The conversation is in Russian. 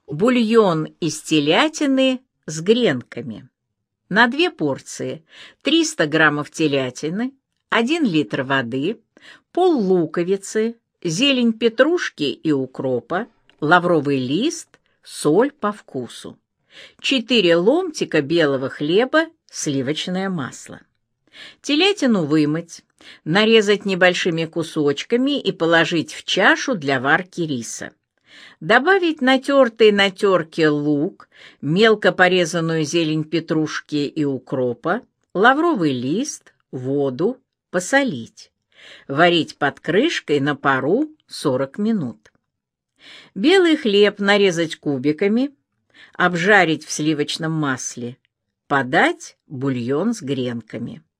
Бульон из телятины с гренками. На 2 порции 300 граммов телятины, 1 литр воды, пол луковицы, зелень петрушки и укропа, лавровый лист, соль по вкусу, 4 ломтика белого хлеба, сливочное масло. Телятину вымыть, нарезать небольшими кусочками и положить в чашу для варки риса. Добавить натертый на терке лук, мелко порезанную зелень петрушки и укропа, лавровый лист, воду, посолить. Варить под крышкой на пару 40 минут. Белый хлеб нарезать кубиками, обжарить в сливочном масле. Подать бульон с гренками.